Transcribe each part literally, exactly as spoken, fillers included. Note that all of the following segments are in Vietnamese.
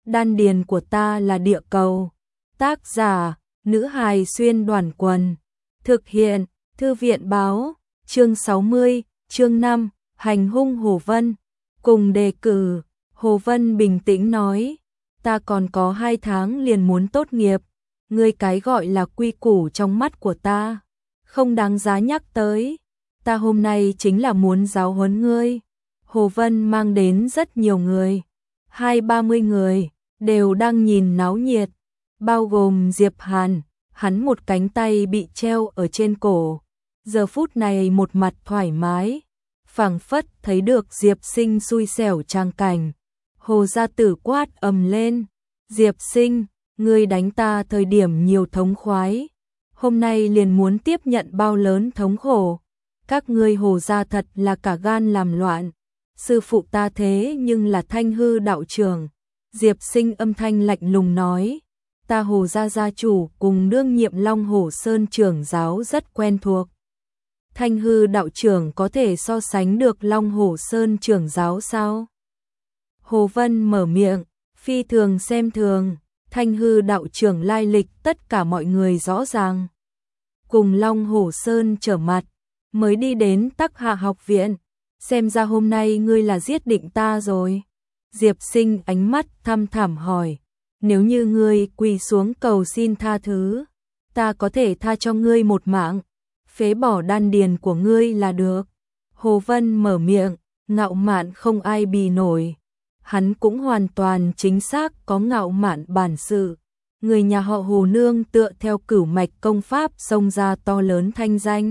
đan điền của ta là địa cầu. Tác giả, nữ hài xuyên đoàn quần. Thực hiện, thư viện báo, chương sáu mươi, chương năm, hành hung Hồ Vân. Cùng đề cử, Hồ Vân bình tĩnh nói, ta còn có hai tháng liền muốn tốt nghiệp, ngươi cái gọi là quy củ trong mắt của ta, không đáng giá nhắc tới, ta hôm nay chính là muốn giáo huấn ngươi. Hồ Vân mang đến rất nhiều người, hai ba mươi người, đều đang nhìn náo nhiệt, bao gồm Diệp Hàn, hắn một cánh tay bị treo ở trên cổ, giờ phút này một mặt thoải mái, phảng phất thấy được Diệp Sinh xui xẻo trang cảnh. Hồ gia tử quát ầm lên, Diệp Sinh, ngươi đánh ta thời điểm nhiều thống khoái, hôm nay liền muốn tiếp nhận bao lớn thống khổ, các ngươi Hồ gia thật là cả gan làm loạn, sư phụ ta thế nhưng là Thanh Hư đạo trưởng. Diệp Sinh âm thanh lạnh lùng nói, ta Hồ gia gia chủ cùng đương nhiệm Long Hổ Sơn trưởng giáo rất quen thuộc. Thanh Hư đạo trưởng có thể so sánh được Long Hổ Sơn trưởng giáo sao? Hồ Vân mở miệng, phi thường xem thường, Thanh Hư đạo trưởng lai lịch tất cả mọi người rõ ràng. Cùng Long Hổ Sơn trở mặt, mới đi đến Tắc Hạ học viện, xem ra hôm nay ngươi là giết định ta rồi. Diệp Sinh ánh mắt thăm thẳm hỏi, nếu như ngươi quỳ xuống cầu xin tha thứ, ta có thể tha cho ngươi một mạng, phế bỏ đan điền của ngươi là được. Hồ Vân mở miệng, ngạo mạn không ai bì nổi. Hắn cũng hoàn toàn chính xác có ngạo mạn bản sự. Người nhà họ Hồ nương tựa theo cửu mạch công pháp xông ra to lớn thanh danh.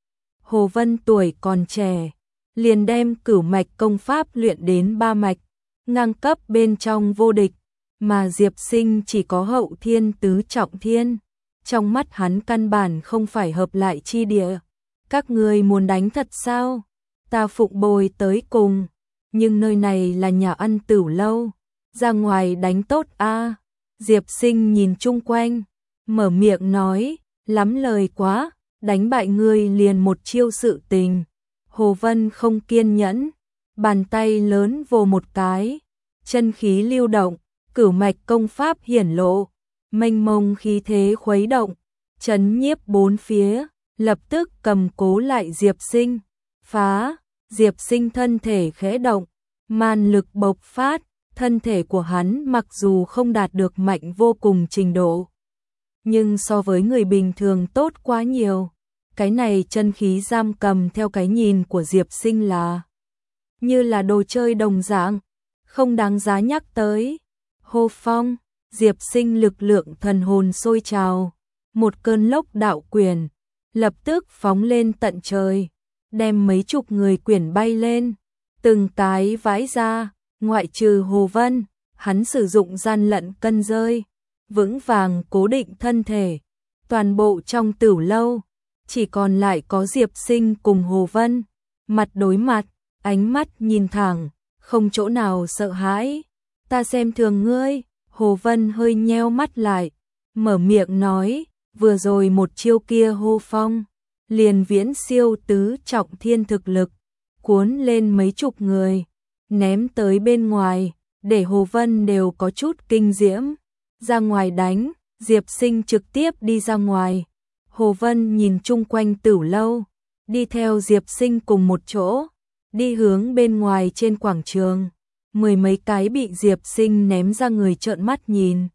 Hồ Vân tuổi còn trẻ, liền đem cửu mạch công pháp luyện đến ba mạch, ngang cấp bên trong vô địch, mà Diệp Sinh chỉ có hậu thiên tứ trọng thiên. Trong mắt hắn căn bản không phải hợp lại chi địa. Các ngươi muốn đánh thật sao? Ta phụng bồi tới cùng. Nhưng nơi này là nhà ăn tửu lâu, ra ngoài đánh tốt a. Diệp Sinh nhìn chung quanh, mở miệng nói, lắm lời quá, đánh bại ngươi liền một chiêu sự tình. Hồ Vân không kiên nhẫn, bàn tay lớn vồ một cái, chân khí lưu động, cửu mạch công pháp hiển lộ, mênh mông khí thế khuấy động, chấn nhiếp bốn phía, lập tức cầm cố lại Diệp Sinh, phá. Diệp Sinh thân thể khẽ động, man lực bộc phát, thân thể của hắn mặc dù không đạt được mạnh vô cùng trình độ, nhưng so với người bình thường tốt quá nhiều. Cái này chân khí giam cầm theo cái nhìn của Diệp Sinh là như là đồ chơi đồng dạng, không đáng giá nhắc tới. Hô phong, Diệp Sinh lực lượng thần hồn sôi trào, một cơn lốc đạo quyền, lập tức phóng lên tận trời, đem mấy chục người quyển bay lên, từng cái vãi ra, ngoại trừ Hồ Vân, hắn sử dụng gian lận cân rơi, vững vàng cố định thân thể, toàn bộ trong tửu lâu, chỉ còn lại có Diệp Sinh cùng Hồ Vân, mặt đối mặt, ánh mắt nhìn thẳng, không chỗ nào sợ hãi. Ta xem thường ngươi. Hồ Vân hơi nheo mắt lại, mở miệng nói, vừa rồi một chiêu kia hô phong, liền viễn siêu tứ trọng thiên thực lực, cuốn lên mấy chục người, ném tới bên ngoài, để Hồ Vân đều có chút kinh diễm. Ra ngoài đánh, Diệp Sinh trực tiếp đi ra ngoài. Hồ Vân nhìn chung quanh tửu lâu, đi theo Diệp Sinh cùng một chỗ, đi hướng bên ngoài trên quảng trường. Mười mấy cái bị Diệp Sinh ném ra người trợn mắt nhìn.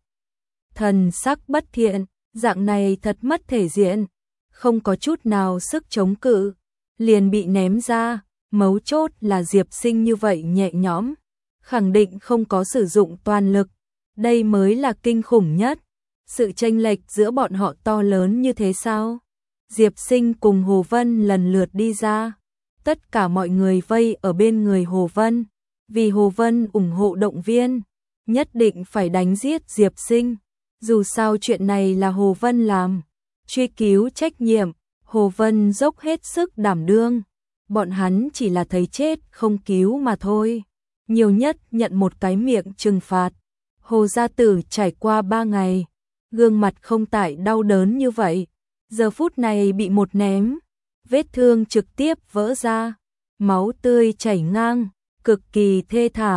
Thần sắc bất thiện, dạng này thật mất thể diện, không có chút nào sức chống cự, liền bị ném ra. Mấu chốt là Diệp Sinh như vậy nhẹ nhõm, khẳng định không có sử dụng toàn lực, đây mới là kinh khủng nhất. Sự chênh lệch giữa bọn họ to lớn như thế sao? Diệp Sinh cùng Hồ Vân lần lượt đi ra, tất cả mọi người vây ở bên người Hồ Vân, vì Hồ Vân ủng hộ động viên, nhất định phải đánh giết Diệp Sinh. Dù sao chuyện này là Hồ Vân làm, truy cứu trách nhiệm, Hồ Vân dốc hết sức đảm đương. Bọn hắn chỉ là thấy chết không cứu mà thôi, nhiều nhất nhận một cái miệng trừng phạt. Hồ gia tử trải qua ba ngày, gương mặt không tại đau đớn như vậy, giờ phút này bị một ném, vết thương trực tiếp vỡ ra, máu tươi chảy ngang, cực kỳ thê thảm,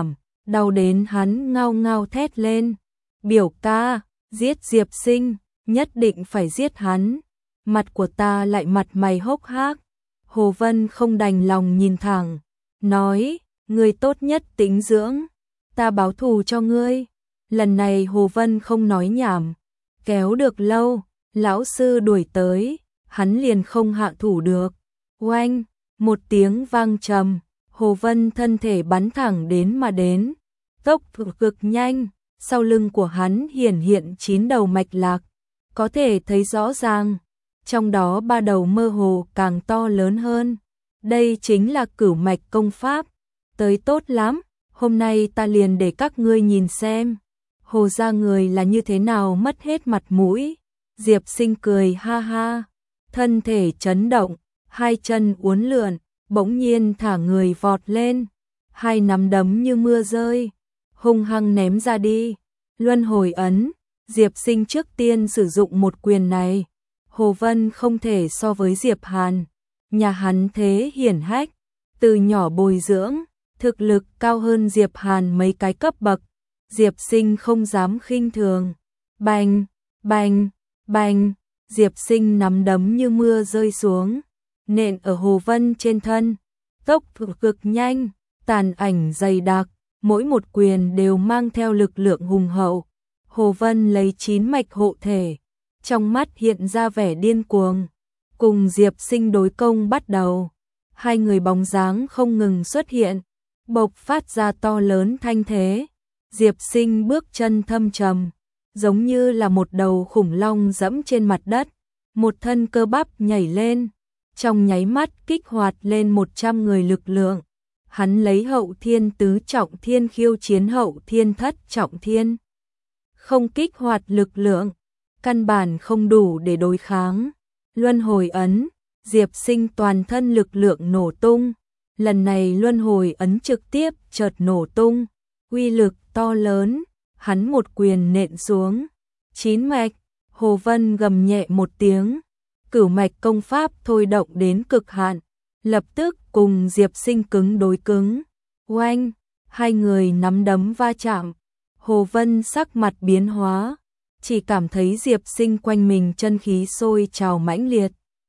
đau đến hắn ngao ngao thét lên. Biểu ca, giết Diệp Sinh, nhất định phải giết hắn. Mặt của ta lại mặt mày hốc hác. Hồ Vân không đành lòng nhìn thẳng, nói, ngươi tốt nhất tĩnh dưỡng, ta báo thù cho ngươi. Lần này Hồ Vân không nói nhảm, kéo được lâu, lão sư đuổi tới, hắn liền không hạ thủ được. Oanh, một tiếng vang trầm, Hồ Vân thân thể bắn thẳng đến mà đến, tốc độ cực nhanh, sau lưng của hắn hiển hiện chín đầu mạch lạc, có thể thấy rõ ràng, trong đó ba đầu mơ hồ càng to lớn hơn. Đây chính là cửu mạch công pháp, tới tốt lắm, hôm nay ta liền để các ngươi nhìn xem. Hồ gia người là như thế nào mất hết mặt mũi. Diệp Sinh cười ha ha, thân thể chấn động, hai chân uốn lượn, bỗng nhiên thả người vọt lên, hai nắm đấm như mưa rơi, hung hăng ném ra đi. Luân hồi ấn, Diệp Sinh trước tiên sử dụng một quyền này. Hồ Vân không thể so với Diệp Hàn, nhà hắn thế hiển hách, từ nhỏ bồi dưỡng, thực lực cao hơn Diệp Hàn mấy cái cấp bậc. Diệp Sinh không dám khinh thường. Bành, bành, bành, Diệp Sinh nắm đấm như mưa rơi xuống, nện ở Hồ Vân trên thân, tốc độ cực nhanh, tàn ảnh dày đặc, mỗi một quyền đều mang theo lực lượng hùng hậu. Hồ Vân lấy chín mạch hộ thể, trong mắt hiện ra vẻ điên cuồng, cùng Diệp Sinh đối công bắt đầu. Hai người bóng dáng không ngừng xuất hiện, bộc phát ra to lớn thanh thế. Diệp Sinh bước chân thâm trầm, giống như là một đầu khủng long dẫm trên mặt đất, một thân cơ bắp nhảy lên, trong nháy mắt kích hoạt lên một trăm người lực lượng. Hắn lấy hậu thiên tứ trọng thiên khiêu chiến hậu thiên thất trọng thiên, không kích hoạt lực lượng, căn bản không đủ để đối kháng. Luân hồi ấn, Diệp Sinh toàn thân lực lượng nổ tung, lần này luân hồi ấn trực tiếp chợt nổ tung, uy lực to lớn, hắn một quyền nện xuống. Chín mạch, Hồ Vân gầm nhẹ một tiếng, cửu mạch công pháp thôi động đến cực hạn, lập tức cùng Diệp Sinh cứng đối cứng. Oanh, hai người nắm đấm va chạm, Hồ Vân sắc mặt biến hóa, chỉ cảm thấy Diệp Sinh quanh mình chân khí sôi trào mãnh liệt.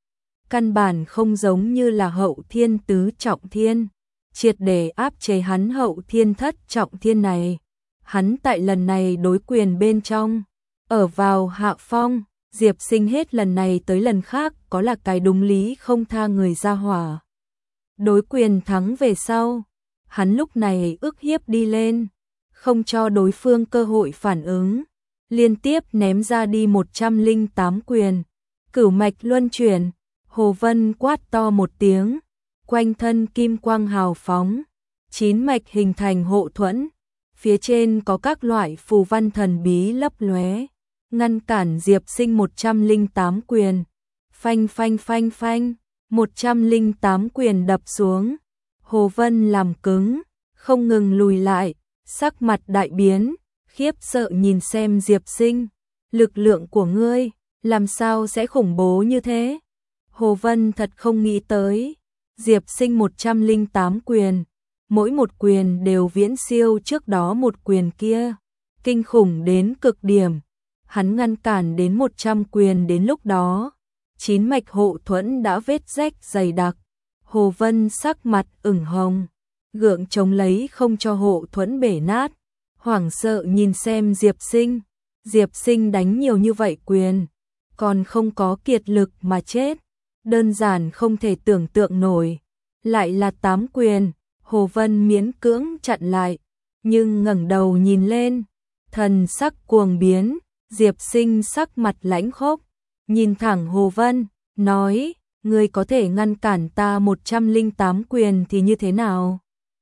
Căn bản không giống như là hậu thiên tứ trọng thiên, triệt để áp chế hắn hậu thiên thất trọng thiên này. Hắn tại lần này đối quyền bên trong, ở vào hạ phong. Diệp Sinh hết lần này tới lần khác có là cái đúng lý không tha người ra hỏa. Đối quyền thắng về sau, hắn lúc này ức hiếp đi lên, không cho đối phương cơ hội phản ứng, liên tiếp ném ra đi một trăm lẻ tám quyền. Cửu mạch luân chuyển, Hồ Vân quát to một tiếng, quanh thân kim quang hào phóng, chín mạch hình thành hộ thuẫn, phía trên có các loại phù văn thần bí lấp lóe, ngăn cản Diệp Sinh một trăm lẻ tám quyền. Phanh phanh phanh phanh, một trăm lẻ tám quyền đập xuống. Hồ Vân làm cứng, không ngừng lùi lại, sắc mặt đại biến, khiếp sợ nhìn xem Diệp Sinh. Lực lượng của ngươi, làm sao sẽ khủng bố như thế? Hồ Vân thật không nghĩ tới. Diệp Sinh một trăm lẻ tám quyền, mỗi một quyền đều viễn siêu trước đó một quyền kia, kinh khủng đến cực điểm. Hắn ngăn cản đến một trăm quyền đến lúc đó, chín mạch hộ thuẫn đã vết rách dày đặc. Hồ Vân sắc mặt ửng hồng, gượng chống lấy không cho hộ thuẫn bể nát, hoảng sợ nhìn xem Diệp Sinh. Diệp Sinh đánh nhiều như vậy quyền, còn không có kiệt lực mà chết, đơn giản không thể tưởng tượng nổi. Lại là tám quyền, Hồ Vân miễn cưỡng chặn lại, nhưng ngẩng đầu nhìn lên, thần sắc cuồng biến. Diệp Sinh sắc mặt lãnh khốc, nhìn thẳng Hồ Vân, nói, ngươi có thể ngăn cản ta một trăm lẻ tám quyền thì như thế nào?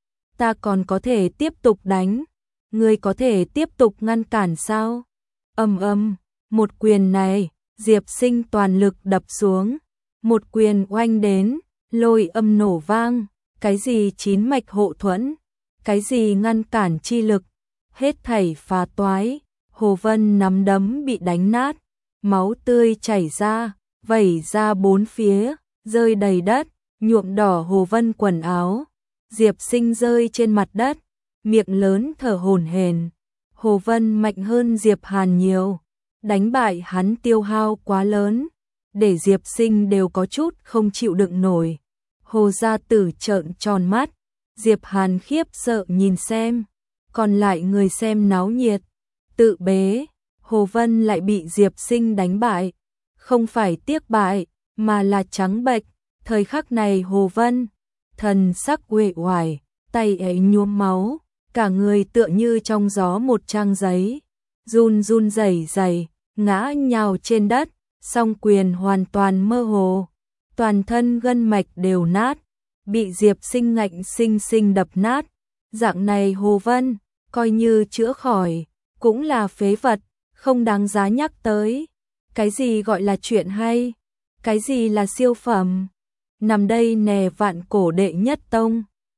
Ta còn có thể tiếp tục đánh, ngươi có thể tiếp tục ngăn cản sao? Ầm ầm, một quyền này, Diệp Sinh toàn lực đập xuống, một quyền oanh đến, lôi âm nổ vang, cái gì chín mạch hộ thuẫn, cái gì ngăn cản chi lực, hết thảy phá toái. Hồ Vân nắm đấm bị đánh nát, máu tươi chảy ra, vẩy ra bốn phía, rơi đầy đất, nhuộm đỏ Hồ Vân quần áo. Diệp Sinh rơi trên mặt đất, miệng lớn thở hổn hển. Hồ Vân mạnh hơn Diệp Hàn nhiều, đánh bại hắn tiêu hao quá lớn, để Diệp Sinh đều có chút không chịu đựng nổi. Hồ gia tử trợn tròn mắt, Diệp Hàn khiếp sợ nhìn xem, còn lại người xem náo nhiệt, tự bế, Hồ Vân lại bị Diệp Sinh đánh bại, không phải tiếc bại, mà là trắng bệch. Thời khắc này Hồ Vân, thần sắc uể oải, tay ấy nhuốm máu, cả người tựa như trong gió một trang giấy, run run rẩy rẩy, ngã nhào trên đất, song quyền hoàn toàn mơ hồ, toàn thân gân mạch đều nát, bị Diệp Sinh ngạnh sinh sinh đập nát. Dạng này Hồ Vân, coi như chữa khỏi, cũng là phế vật, không đáng giá nhắc tới. Cái gì gọi là chuyện hay? Cái gì là siêu phẩm? Nằm đây nè vạn cổ đệ nhất tông.